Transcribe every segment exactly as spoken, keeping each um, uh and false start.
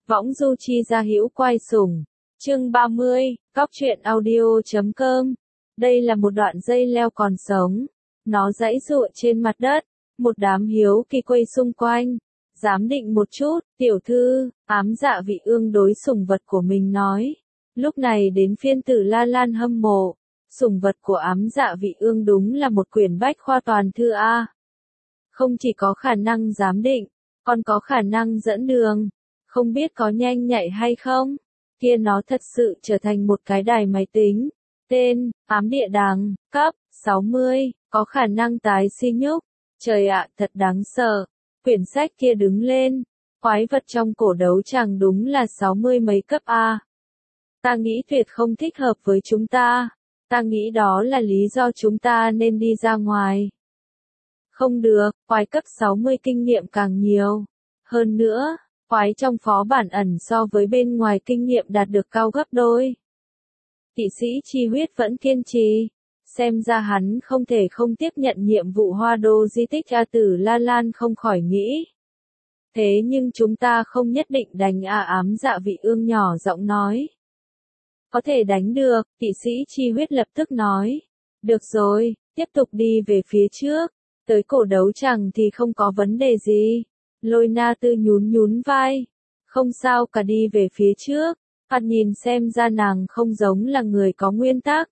Võng du chi gia hữu quay sủng. Chương ba mươi, Cóc truyện audio chấm com. Đây là một đoạn dây leo còn sống. Nó giãy giụa trên mặt đất. Một đám hiếu kỳ quay xung quanh. Giám định một chút, tiểu thư, ám dạ vị ương đối sủng vật của mình nói. Lúc này đến phiên Tử La Lan hâm mộ. Sủng vật của ám dạ vị ương đúng là một quyển bách khoa toàn thư A. Không chỉ có khả năng giám định, còn có khả năng dẫn đường. Không biết có nhanh nhạy hay không? Kia nó thật sự trở thành một cái đài máy tính. Tên, ám địa đằng, cấp, sáu mươi, có khả năng tái sinh nhúc. Trời ạ, thật đáng sợ. Quyển sách kia đứng lên. Quái vật trong cổ đấu chẳng đúng là sáu mươi mấy cấp A. Ta nghĩ tuyệt không thích hợp với chúng ta. Ta nghĩ đó là lý do chúng ta nên đi ra ngoài. Không được, quái cấp sáu mươi kinh nghiệm càng nhiều. Hơn nữa, quái trong phó bản ẩn so với bên ngoài kinh nghiệm đạt được cao gấp đôi. Kỵ sĩ chi huyết vẫn kiên trì. Xem ra hắn không thể không tiếp nhận nhiệm vụ hoa đô di tích A. Tử La Lan không khỏi nghĩ. Thế nhưng chúng ta không nhất định đánh A. Ám dạ vị ương nhỏ giọng nói. Có thể đánh được, kỵ sĩ chi huyết lập tức nói. Được rồi, tiếp tục đi về phía trước. Tới cổ đấu chẳng thì không có vấn đề gì. Lôi Na Tư nhún nhún vai. Không sao cả, đi về phía trước. Phạt nhìn xem ra nàng không giống là người có nguyên tắc.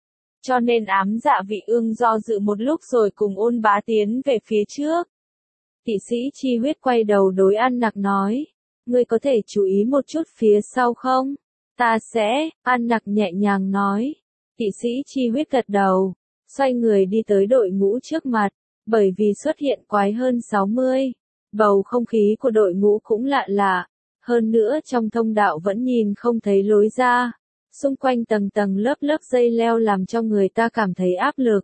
Cho nên ám dạ vị ương do dự một lúc rồi cùng Ôn Bá tiến về phía trước. Kỵ sĩ chi huyết quay đầu đối An Nặc nói. Ngươi có thể chú ý một chút phía sau không? Ta sẽ, An Nặc nhẹ nhàng nói. Kỵ sĩ chi huyết gật đầu. Xoay người đi tới đội ngũ trước mặt. Bởi vì xuất hiện quái hơn sáu mươi. Bầu không khí của đội ngũ cũng lạ lạ. Hơn nữa trong thông đạo vẫn nhìn không thấy lối ra. Xung quanh tầng tầng lớp lớp dây leo làm cho người ta cảm thấy áp lực.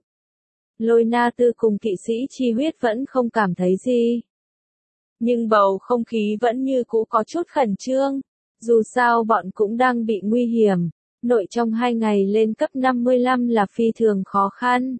Lôi Na Tư cùng kỵ sĩ chi huyết vẫn không cảm thấy gì. Nhưng bầu không khí vẫn như cũ có chút khẩn trương. Dù sao bọn cũng đang bị nguy hiểm. Nội trong hai ngày lên cấp năm mươi lăm là phi thường khó khăn.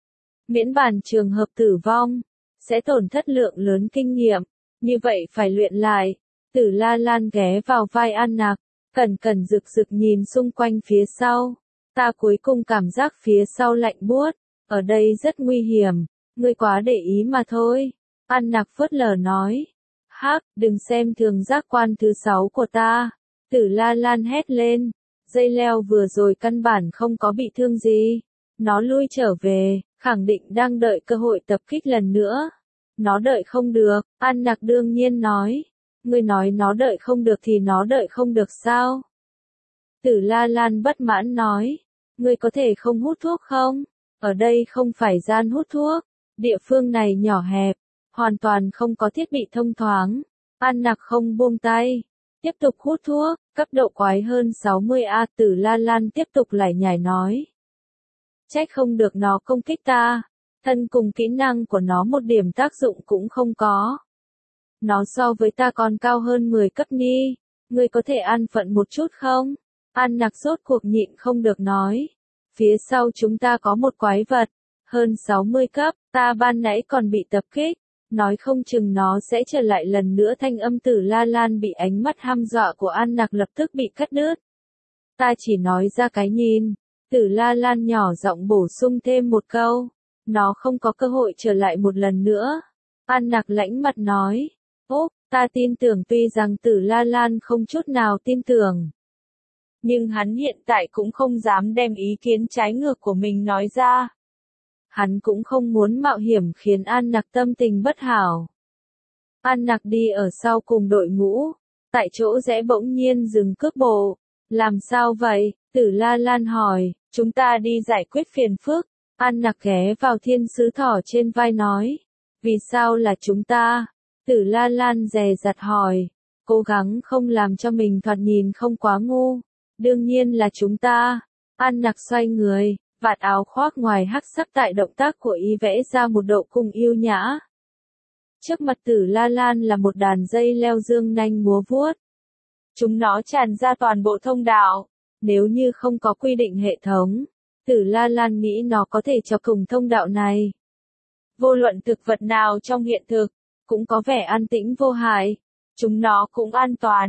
Miễn bàn trường hợp tử vong. Sẽ tổn thất lượng lớn kinh nghiệm. Như vậy phải luyện lại. Tử La Lan ghé vào vai An Nặc. Cẩn cẩn rực rực nhìn xung quanh phía sau. Ta cuối cùng cảm giác phía sau lạnh buốt. Ở đây rất nguy hiểm. Ngươi quá để ý mà thôi. An Nặc phớt lờ nói. Hắc, đừng xem thường giác quan thứ sáu của ta. Tử La Lan hét lên. Dây leo vừa rồi căn bản không có bị thương gì. Nó lui trở về, khẳng định đang đợi cơ hội tập kích lần nữa. Nó đợi không được, An Nặc đương nhiên nói. Ngươi nói nó đợi không được thì nó đợi không được sao? Tử La Lan bất mãn nói. Ngươi có thể không hút thuốc không? Ở đây không phải gian hút thuốc. Địa phương này nhỏ hẹp. Hoàn toàn không có thiết bị thông thoáng. An Nặc không buông tay. Tiếp tục hút thuốc. Cấp độ quái hơn sáu mươi A. Tử La Lan tiếp tục lải nhải nói. Trách không được nó công kích ta. Thân cùng kỹ năng của nó một điểm tác dụng cũng không có. Nó so với ta còn cao hơn mười cấp ni. Ngươi có thể an phận một chút không? An Nặc rốt cuộc nhịn không được nói. Phía sau chúng ta có một quái vật. Hơn sáu mươi cấp, ta ban nãy còn bị tập kích. Nói không chừng nó sẽ trở lại lần nữa. Thanh âm Tử La Lan bị ánh mắt hăm dọa của An Nặc lập tức bị cắt đứt. Ta chỉ nói ra cái nhìn. Tử La Lan nhỏ giọng bổ sung thêm một câu. Nó không có cơ hội trở lại một lần nữa. An Nặc lãnh mặt nói. Ốp, ta tin tưởng, tuy rằng Tử La Lan không chút nào tin tưởng. Nhưng hắn hiện tại cũng không dám đem ý kiến trái ngược của mình nói ra. Hắn cũng không muốn mạo hiểm khiến An Nặc tâm tình bất hảo. An Nặc đi ở sau cùng đội ngũ. Tại chỗ rẽ bỗng nhiên dừng cước bộ. Làm sao vậy? Tử La Lan hỏi. Chúng ta đi giải quyết phiền phức. An Nặc ghé vào thiên sứ thỏ trên vai nói. Vì sao là chúng ta? Tử La Lan dè dặt hỏi. Cố gắng không làm cho mình thoạt nhìn không quá ngu. Đương nhiên là chúng ta. An Nặc xoay người. Vạt áo khoác ngoài hắc sắc tại động tác của y vẽ ra một độ cung yêu nhã. Trước mặt Tử La Lan là một đàn dây leo dương nanh múa vuốt. Chúng nó tràn ra toàn bộ thông đạo. Nếu như không có quy định hệ thống, Tử La Lan nghĩ nó có thể cho cùng thông đạo này. Vô luận thực vật nào trong hiện thực, cũng có vẻ an tĩnh vô hại. Chúng nó cũng an toàn.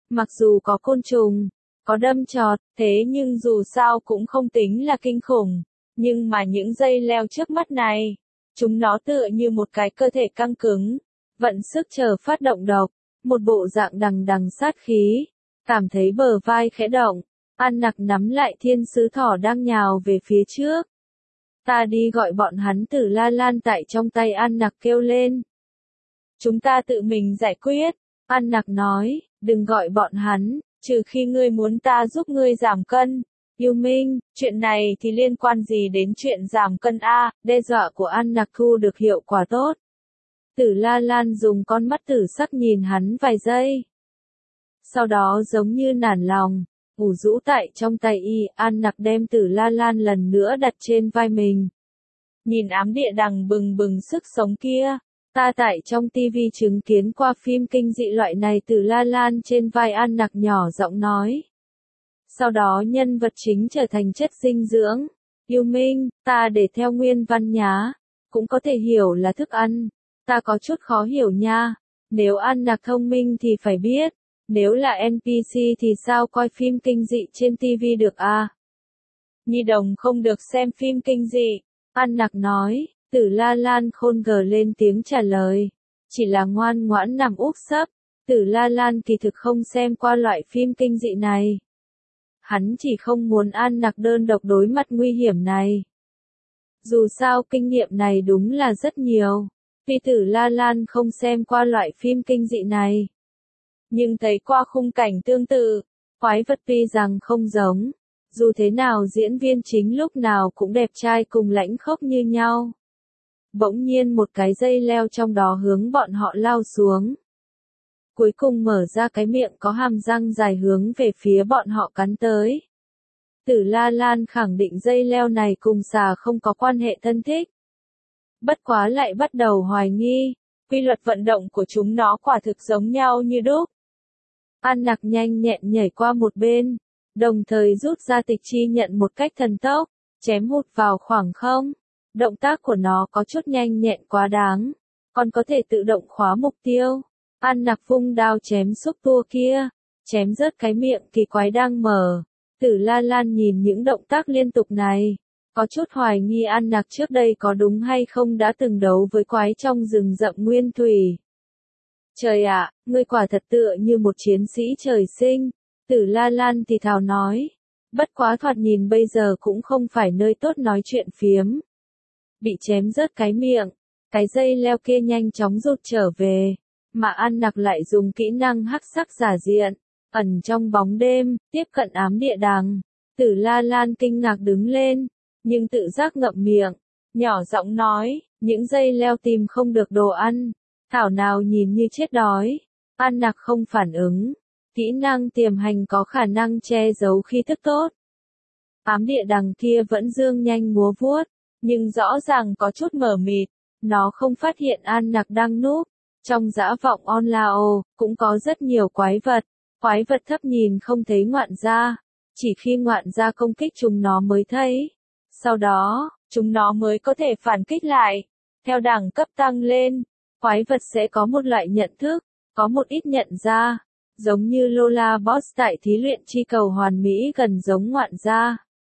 Mặc dù có côn trùng, có đâm chọt, thế nhưng dù sao cũng không tính là kinh khủng. Nhưng mà những dây leo trước mắt này, chúng nó tựa như một cái cơ thể căng cứng, vận sức chờ phát động độc, một bộ dạng đằng đằng sát khí. Cảm thấy bờ vai khẽ động, An Nặc nắm lại thiên sứ thỏ đang nhào về phía trước. Ta đi gọi bọn hắn. Tử La Lan tại trong tay An Nặc kêu lên. Chúng ta tự mình giải quyết, An Nặc nói, đừng gọi bọn hắn, trừ khi ngươi muốn ta giúp ngươi giảm cân. Yêu Minh, chuyện này thì liên quan gì đến chuyện giảm cân a? Đe dọa của An Nặc thu được hiệu quả tốt. Tử La Lan dùng con mắt tử sắc nhìn hắn vài giây. Sau đó giống như nản lòng, ủ rũ tại trong tay y, An Nặc đem Tử La Lan lần nữa đặt trên vai mình. Nhìn ám địa đằng bừng bừng sức sống kia, ta tại trong tivi chứng kiến qua phim kinh dị loại này. Tử La Lan trên vai An Nặc nhỏ giọng nói. Sau đó nhân vật chính trở thành chất dinh dưỡng. Yêu Minh, ta để theo nguyên văn nhá, cũng có thể hiểu là thức ăn. Ta có chút khó hiểu nha. Nếu An Nặc thông minh thì phải biết. Nếu là en pê xê thì sao coi phim kinh dị trên tivi được à? Nhi đồng không được xem phim kinh dị. An Nặc nói. Tử La Lan khôn gờ lên tiếng trả lời. Chỉ là ngoan ngoãn nằm úp sấp. Tử La Lan kỳ thực không xem qua loại phim kinh dị này. Hắn chỉ không muốn An Nặc đơn độc đối mặt nguy hiểm này. Dù sao kinh nghiệm này đúng là rất nhiều. Vì Tử La Lan không xem qua loại phim kinh dị này. Nhưng thấy qua khung cảnh tương tự, quái vật tuy rằng không giống. Dù thế nào diễn viên chính lúc nào cũng đẹp trai cùng lãnh khốc như nhau. Bỗng nhiên một cái dây leo trong đó hướng bọn họ lao xuống. Cuối cùng mở ra cái miệng có hàm răng dài hướng về phía bọn họ cắn tới. Tử La Lan khẳng định dây leo này cùng xà không có quan hệ thân thích. Bất quá lại bắt đầu hoài nghi, quy luật vận động của chúng nó quả thực giống nhau như đúc. An Nặc nhanh nhẹn nhảy qua một bên, đồng thời rút ra tịch chi nhận một cách thần tốc, chém hụt vào khoảng không. Động tác của nó có chút nhanh nhẹn quá đáng, còn có thể tự động khóa mục tiêu. An Nặc vung đao chém xúc tua kia, chém rớt cái miệng kỳ quái đang mở. Tử La Lan nhìn những động tác liên tục này, có chút hoài nghi An Nặc trước đây có đúng hay không đã từng đấu với quái trong rừng rậm nguyên thủy. Trời ạ, ngươi quả thật tựa như một chiến sĩ trời sinh, Tử La Lan thì thào nói. Bất quá thoạt nhìn bây giờ cũng không phải nơi tốt nói chuyện phiếm. Bị chém rớt cái miệng, cái dây leo kia nhanh chóng rụt trở về, mà An Nặc lại dùng kỹ năng hắc sắc giả diện, ẩn trong bóng đêm, tiếp cận ám địa đằng. Tử La Lan kinh ngạc đứng lên, nhưng tự giác ngậm miệng, nhỏ giọng nói, những dây leo tìm không được đồ ăn, thảo nào nhìn như chết đói. An Nặc không phản ứng, kỹ năng tiềm hành có khả năng che giấu khí thức tốt. Ám địa đằng kia vẫn dương nhanh múa vuốt, nhưng rõ ràng có chút mờ mịt, nó không phát hiện An Nặc đang núp. Trong dã vọng on lao, cũng có rất nhiều quái vật, quái vật thấp nhìn không thấy ngoạn gia, chỉ khi ngoạn gia công kích chúng nó mới thấy. Sau đó, chúng nó mới có thể phản kích lại. Theo đẳng cấp tăng lên, quái vật sẽ có một loại nhận thức, có một ít nhận ra, giống như Lola Boss tại thí luyện chi cầu hoàn mỹ gần giống ngoạn gia.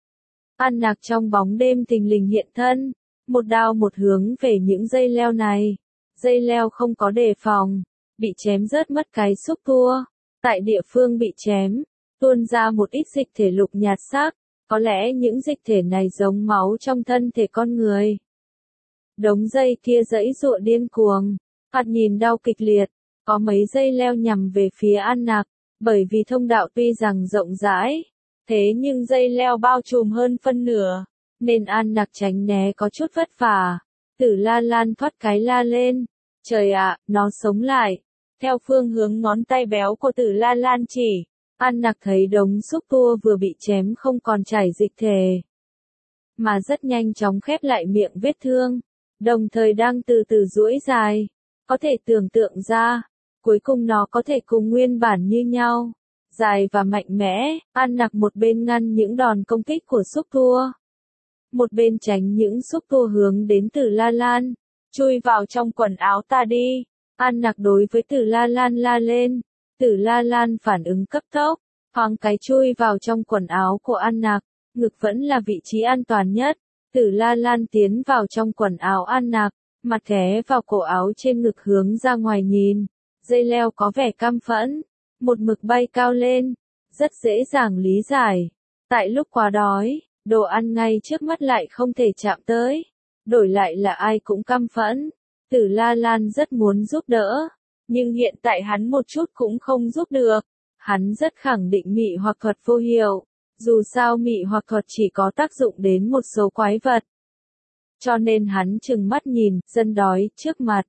An Nặc trong bóng đêm thình lình hiện thân, một đao một hướng về những dây leo này. Dây leo không có đề phòng, bị chém rớt mất cái xúc tua. Tại địa phương bị chém, tuôn ra một ít dịch thể lục nhạt sắc, có lẽ những dịch thể này giống máu trong thân thể con người. Đống dây kia giãy giụa điên cuồng, thoạt nhìn đau kịch liệt, có mấy dây leo nhằm về phía An Nặc, bởi vì thông đạo tuy rằng rộng rãi, thế nhưng dây leo bao trùm hơn phân nửa, nên An Nặc tránh né có chút vất vả. Tử La Lan thoát cái la lên, trời ạ, nó sống lại. Theo phương hướng ngón tay béo của Tử La Lan chỉ, An Nặc thấy đống xúc tua vừa bị chém không còn chảy dịch thể, mà rất nhanh chóng khép lại miệng vết thương, đồng thời đang từ từ duỗi dài. Có thể tưởng tượng ra, cuối cùng nó có thể cùng nguyên bản như nhau, dài và mạnh mẽ. An Nặc một bên ngăn những đòn công kích của xúc tua, một bên tránh những xúc tua hướng đến Tử La Lan. Chui vào trong quần áo ta đi. An Nặc đối với Tử La Lan la lên. Tử La Lan phản ứng cấp tốc, thoáng cái chui vào trong quần áo của An Nặc, ngực vẫn là vị trí an toàn nhất. Tử La Lan tiến vào trong quần áo An Nặc, mặt ghé vào cổ áo trên ngực hướng ra ngoài nhìn, dây leo có vẻ căm phẫn, một mực bay cao lên, rất dễ dàng lý giải. Tại lúc quá đói, đồ ăn ngay trước mắt lại không thể chạm tới, đổi lại là ai cũng căm phẫn. Tử La Lan rất muốn giúp đỡ, nhưng hiện tại hắn một chút cũng không giúp được. Hắn rất khẳng định mị hoặc thuật vô hiệu, dù sao mị hoặc thuật chỉ có tác dụng đến một số quái vật. Cho nên hắn trừng mắt nhìn, dân đói trước mặt.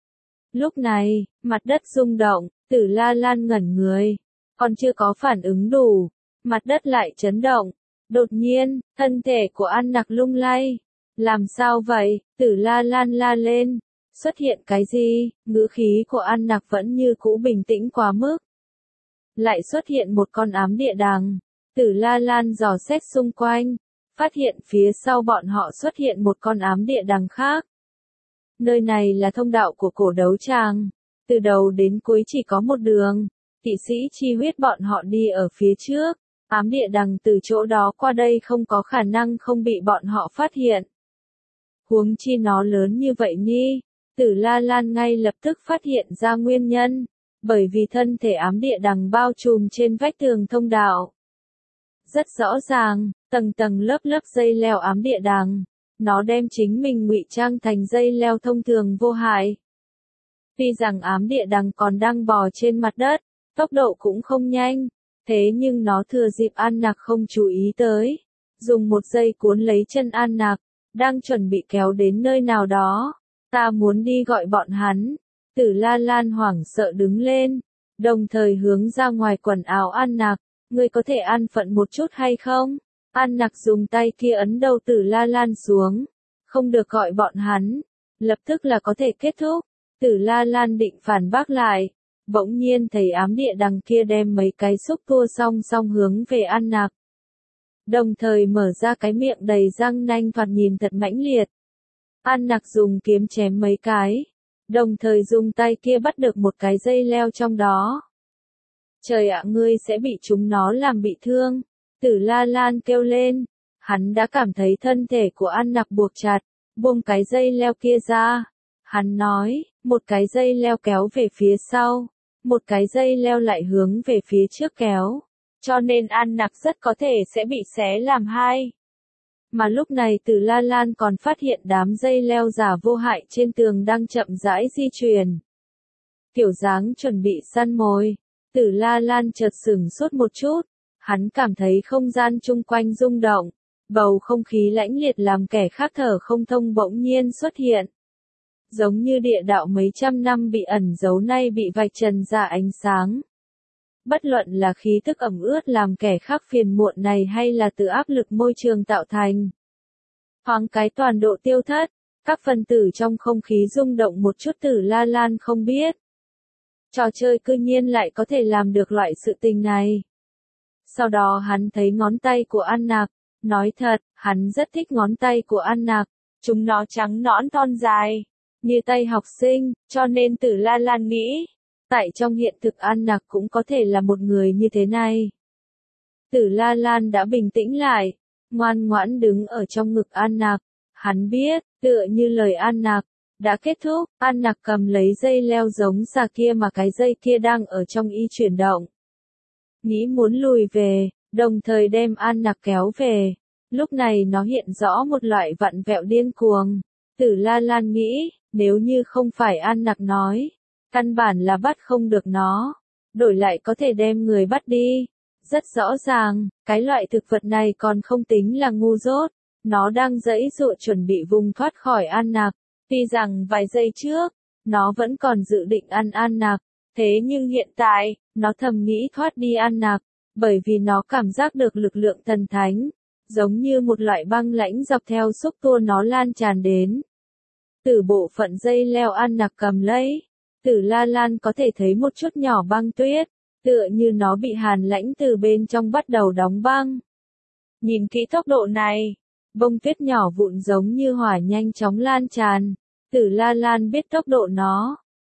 Lúc này, mặt đất rung động, Tử La Lan ngẩn người, còn chưa có phản ứng đủ, mặt đất lại chấn động. Đột nhiên, thân thể của An Nặc lung lay. Làm sao vậy? Tử La Lan la lên. Xuất hiện cái gì? Ngữ khí của An Nặc vẫn như cũ bình tĩnh quá mức. Lại xuất hiện một con ám địa đằng. Tử La Lan dò xét xung quanh, phát hiện phía sau bọn họ xuất hiện một con ám địa đằng khác. Nơi này là thông đạo của cổ đấu tràng. Từ đầu đến cuối chỉ có một đường. Kỵ sĩ chi huyết bọn họ đi ở phía trước. Ám địa đằng từ chỗ đó qua đây không có khả năng không bị bọn họ phát hiện. Huống chi nó lớn như vậy nhi. Tử La Lan ngay lập tức phát hiện ra nguyên nhân. Bởi vì thân thể ám địa đằng bao trùm trên vách tường thông đạo. Rất rõ ràng, tầng tầng lớp lớp dây leo ám địa đằng. Nó đem chính mình ngụy trang thành dây leo thông thường vô hại. Tuy rằng ám địa đằng còn đang bò trên mặt đất, tốc độ cũng không nhanh. Thế nhưng nó thừa dịp An Nặc không chú ý tới. Dùng một dây cuốn lấy chân An Nặc, đang chuẩn bị kéo đến nơi nào đó. Ta muốn đi gọi bọn hắn. Tử La Lan hoảng sợ đứng lên, đồng thời hướng ra ngoài quần áo An Nặc. Ngươi có thể an phận một chút hay không? An Nặc dùng tay kia ấn đầu Tử La Lan xuống. Không được gọi bọn hắn. Lập tức là có thể kết thúc. Tử La Lan định phản bác lại. Bỗng nhiên thấy ám địa đằng kia đem mấy cái xúc tua song song hướng về An Nặc. Đồng thời mở ra cái miệng đầy răng nanh thoạt nhìn thật mãnh liệt. An Nặc dùng kiếm chém mấy cái. Đồng thời dùng tay kia bắt được một cái dây leo trong đó. Trời ạ, ngươi sẽ bị chúng nó làm bị thương. Tử La Lan kêu lên. Hắn đã cảm thấy thân thể của An Nặc buộc chặt. Buông cái dây leo kia ra. Hắn nói, một cái dây leo kéo về phía sau. Một cái dây leo lại hướng về phía trước kéo. Cho nên An Nặc rất có thể sẽ bị xé làm hai. Mà lúc này Tử La Lan còn phát hiện đám dây leo giả vô hại trên tường đang chậm rãi di chuyển. Kiểu dáng chuẩn bị săn mồi. Tử La Lan chợt sửng sốt một chút. Hắn cảm thấy không gian chung quanh rung động. Bầu không khí lãnh liệt làm kẻ khác thở không thông bỗng nhiên xuất hiện. Giống như địa đạo mấy trăm năm bị ẩn giấu nay bị vạch trần ra ánh sáng. Bất luận là khí tức ẩm ướt làm kẻ khác phiền muộn này hay là từ áp lực môi trường tạo thành. Thoáng cái toàn độ tiêu thất, các phân tử trong không khí rung động một chút. Tử La Lan không biết. Trò chơi cư nhiên lại có thể làm được loại sự tình này. Sau đó hắn thấy ngón tay của An Nặc, nói thật, hắn rất thích ngón tay của An Nặc, chúng nó trắng nõn thon dài, như tay học sinh, cho nên Tử La Lan nghĩ, tại trong hiện thực An Nặc cũng có thể là một người như thế này. Tử La Lan đã bình tĩnh lại, ngoan ngoãn đứng ở trong ngực An Nặc, hắn biết, tựa như lời An Nặc, đã kết thúc. An Nặc cầm lấy dây leo giống xà kia mà cái dây kia đang ở trong y chuyển động. Nghĩ muốn lùi về, đồng thời đem An Nặc kéo về. Lúc này nó hiện rõ một loại vặn vẹo điên cuồng. Tử La Lan nghĩ, nếu như không phải An Nặc nói, căn bản là bắt không được nó. Đổi lại có thể đem người bắt đi. Rất rõ ràng, cái loại thực vật này còn không tính là ngu dốt. Nó đang giãy giụa chuẩn bị vùng thoát khỏi An Nặc. Tuy rằng vài giây trước, nó vẫn còn dự định ăn An Nặc. Thế nhưng hiện tại, nó thầm nghĩ thoát đi An Nặc. Bởi vì nó cảm giác được lực lượng thần thánh. Giống như một loại băng lãnh dọc theo xúc tua nó lan tràn đến. Từ bộ phận dây leo An Nặc cầm lấy. Tử La Lan có thể thấy một chút nhỏ băng tuyết. Tựa như nó bị hàn lãnh từ bên trong bắt đầu đóng băng. Nhìn kỹ tốc độ này, bông tuyết nhỏ vụn giống như hỏa nhanh chóng lan tràn. Tử La Lan biết tốc độ nó.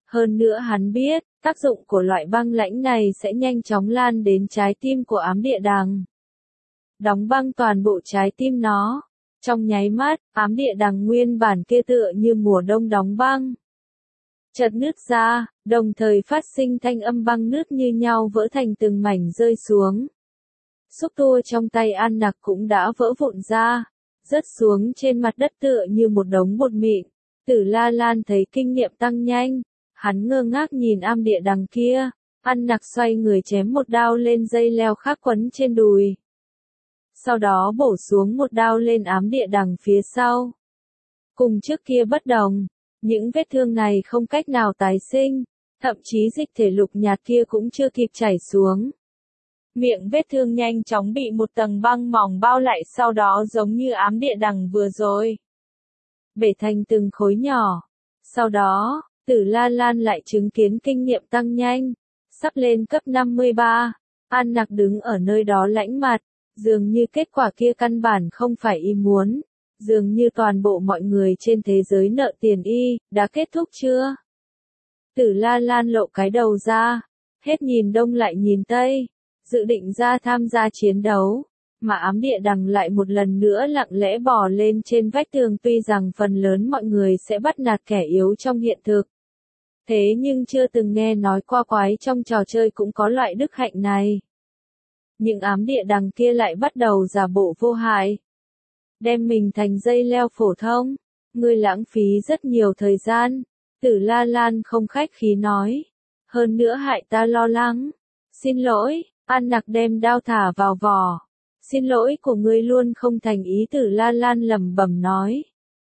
Hơn nữa hắn biết, tác dụng của loại băng lãnh này sẽ nhanh chóng lan đến trái tim của ám địa đằng. Đóng băng toàn bộ trái tim nó. Trong nháy mắt, ám địa đằng nguyên bản kia tựa như mùa đông đóng băng. Chợt nứt ra, đồng thời phát sinh thanh âm băng nứt như nhau vỡ thành từng mảnh rơi xuống. Xúc tua trong tay An Nặc cũng đã vỡ vụn ra, rớt xuống trên mặt đất tựa như một đống bột mịn. Tử La Lan thấy kinh nghiệm tăng nhanh, hắn ngơ ngác nhìn ám địa đằng kia, An Nặc xoay người chém một đao lên dây leo khác quấn trên đùi. Sau đó bổ xuống một đao lên ám địa đằng phía sau. Cùng trước kia bất đồng, những vết thương này không cách nào tái sinh, thậm chí dịch thể lục nhạt kia cũng chưa kịp chảy xuống. Miệng vết thương nhanh chóng bị một tầng băng mỏng bao lại, sau đó giống như ám địa đằng vừa rồi, bể thành từng khối nhỏ. Sau đó, Tử La Lan lại chứng kiến kinh nghiệm tăng nhanh, sắp lên cấp năm mươi ba, An Nặc đứng ở nơi đó lãnh mặt, dường như kết quả kia căn bản không phải y muốn, dường như toàn bộ mọi người trên thế giới nợ tiền y, đã kết thúc chưa? Tử La Lan lộ cái đầu ra, hết nhìn đông lại nhìn tây, dự định ra tham gia chiến đấu, mà ám địa đằng lại một lần nữa lặng lẽ bò lên trên vách tường. Tuy rằng phần lớn mọi người sẽ bắt nạt kẻ yếu trong hiện thực, thế nhưng chưa từng nghe nói qua quái trong trò chơi cũng có loại đức hạnh này. Những ám địa đằng kia lại bắt đầu giả bộ vô hại, đem mình thành dây leo phổ thông. Ngươi lãng phí rất nhiều thời gian, Tử La Lan không khách khí nói. Hơn nữa hại ta lo lắng. Xin lỗi, An Nặc đem đao thả vào vỏ. Xin lỗi của ngươi luôn không thành ý, Tử La Lan lẩm bẩm nói.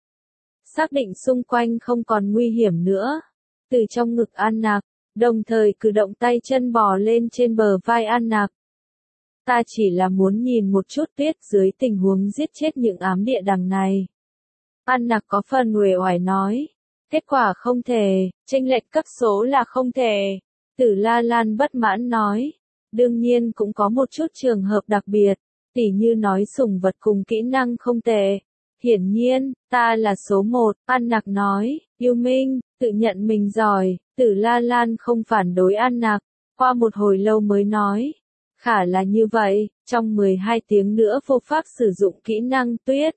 Xác định xung quanh không còn nguy hiểm nữa. Từ trong ngực An Nặc, đồng thời cử động tay chân bò lên trên bờ vai An Nặc. Ta chỉ là muốn nhìn một chút tuyết dưới tình huống giết chết những ám địa đằng này. An Nặc có phần uể oải nói. Kết quả không thể, chênh lệch cấp số là không thể. Tử La Lan bất mãn nói. Đương nhiên cũng có một chút trường hợp đặc biệt, tỉ như nói sủng vật cùng kỹ năng không tệ. Hiển nhiên, ta là số một, An Nặc nói. Yêu Minh, tự nhận mình giỏi. Tử La Lan không phản đối An Nặc, qua một hồi lâu mới nói. Khả là như vậy, trong mười hai tiếng nữa vô pháp sử dụng kỹ năng tuyết.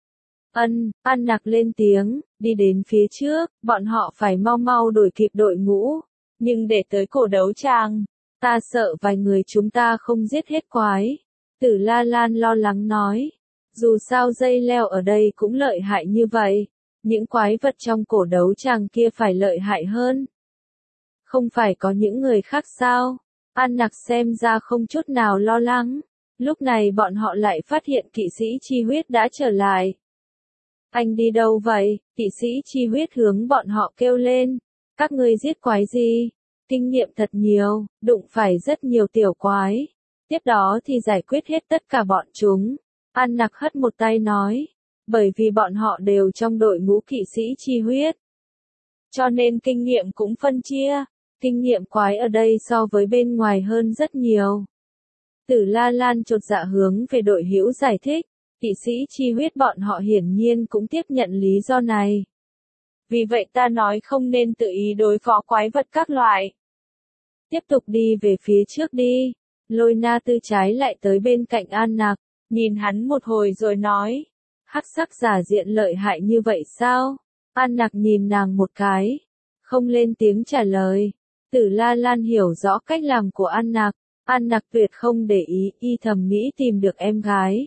Ân, An Nặc lên tiếng, đi đến phía trước, bọn họ phải mau mau đuổi kịp đội ngũ. Nhưng để tới cổ đấu tràng, ta sợ vài người chúng ta không giết hết quái. Tử La Lan lo lắng nói. Dù sao dây leo ở đây cũng lợi hại như vậy, những quái vật trong cổ đấu tràng kia phải lợi hại hơn. Không phải có những người khác sao? An Nặc xem ra không chút nào lo lắng. Lúc này bọn họ lại phát hiện kỵ sĩ chi huyết đã trở lại. Anh đi đâu vậy? Kỵ sĩ chi huyết hướng bọn họ kêu lên. Các ngươi giết quái gì? Kinh nghiệm thật nhiều, đụng phải rất nhiều tiểu quái. Tiếp đó thì giải quyết hết tất cả bọn chúng. An Nặc hất một tay nói. Bởi vì bọn họ đều trong đội ngũ kỵ sĩ chi huyết, cho nên kinh nghiệm cũng phân chia. Kinh nghiệm quái ở đây so với bên ngoài hơn rất nhiều. Tử La Lan chột dạ hướng về đội hữu giải thích. Kỵ sĩ chi huyết bọn họ hiển nhiên cũng tiếp nhận lý do này. Vì vậy ta nói không nên tự ý đối phó quái vật các loại. Tiếp tục đi về phía trước đi. Lôi Na Tư trái lại tới bên cạnh An Nặc, nhìn hắn một hồi rồi nói. Hắc sắc giả diện lợi hại như vậy sao? An Nặc nhìn nàng một cái, không lên tiếng trả lời. Tử La Lan hiểu rõ cách làm của An Nặc. An Nặc tuyệt không để ý, y thầm nghĩ tìm được em gái.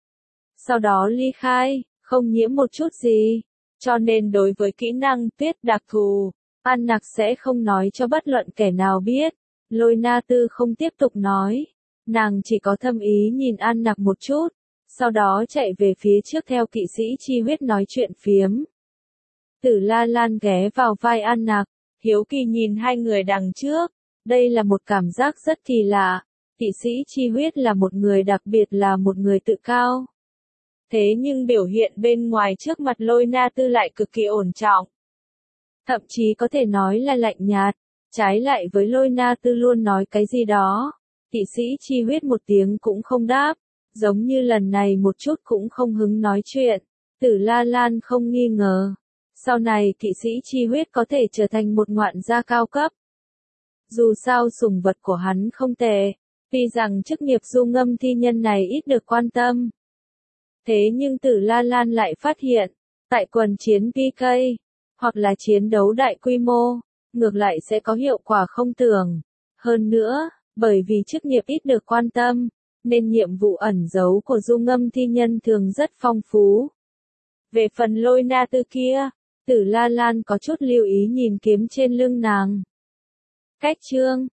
Sau đó ly khai, không nhiễm một chút gì. Cho nên đối với kỹ năng tuyết đặc thù, An Nặc sẽ không nói cho bất luận kẻ nào biết. Lôi Na Tư không tiếp tục nói. Nàng chỉ có thâm ý nhìn An Nặc một chút, sau đó chạy về phía trước theo kỵ sĩ chi huyết nói chuyện phiếm. Tử La Lan ghé vào vai An Nặc, hiếu kỳ nhìn hai người đằng trước. Đây là một cảm giác rất kỳ lạ. Kỵ sĩ chi huyết là một người đặc biệt, là một người tự cao. Thế nhưng biểu hiện bên ngoài trước mặt Lôi Na Tư lại cực kỳ ổn trọng. Thậm chí có thể nói là lạnh nhạt. Trái lại với Lôi Na Tư luôn nói cái gì đó, kỵ sĩ chi huyết một tiếng cũng không đáp. Giống như lần này một chút cũng không hứng nói chuyện. Tử La Lan không nghi ngờ. Sau này kỵ sĩ chi huyết có thể trở thành một ngoạn gia cao cấp. Dù sao sủng vật của hắn không tệ, tuy rằng chức nghiệp du ngâm thi nhân này ít được quan tâm. Thế nhưng Tử La Lan lại phát hiện, tại quần chiến pê ca, hoặc là chiến đấu đại quy mô, ngược lại sẽ có hiệu quả không tưởng. Hơn nữa, bởi vì chức nghiệp ít được quan tâm, nên nhiệm vụ ẩn giấu của du ngâm thi nhân thường rất phong phú. Về phần Lôi Na Tư kia, Tử La Lan có chút lưu ý nhìn kiếm trên lưng nàng. Cách chương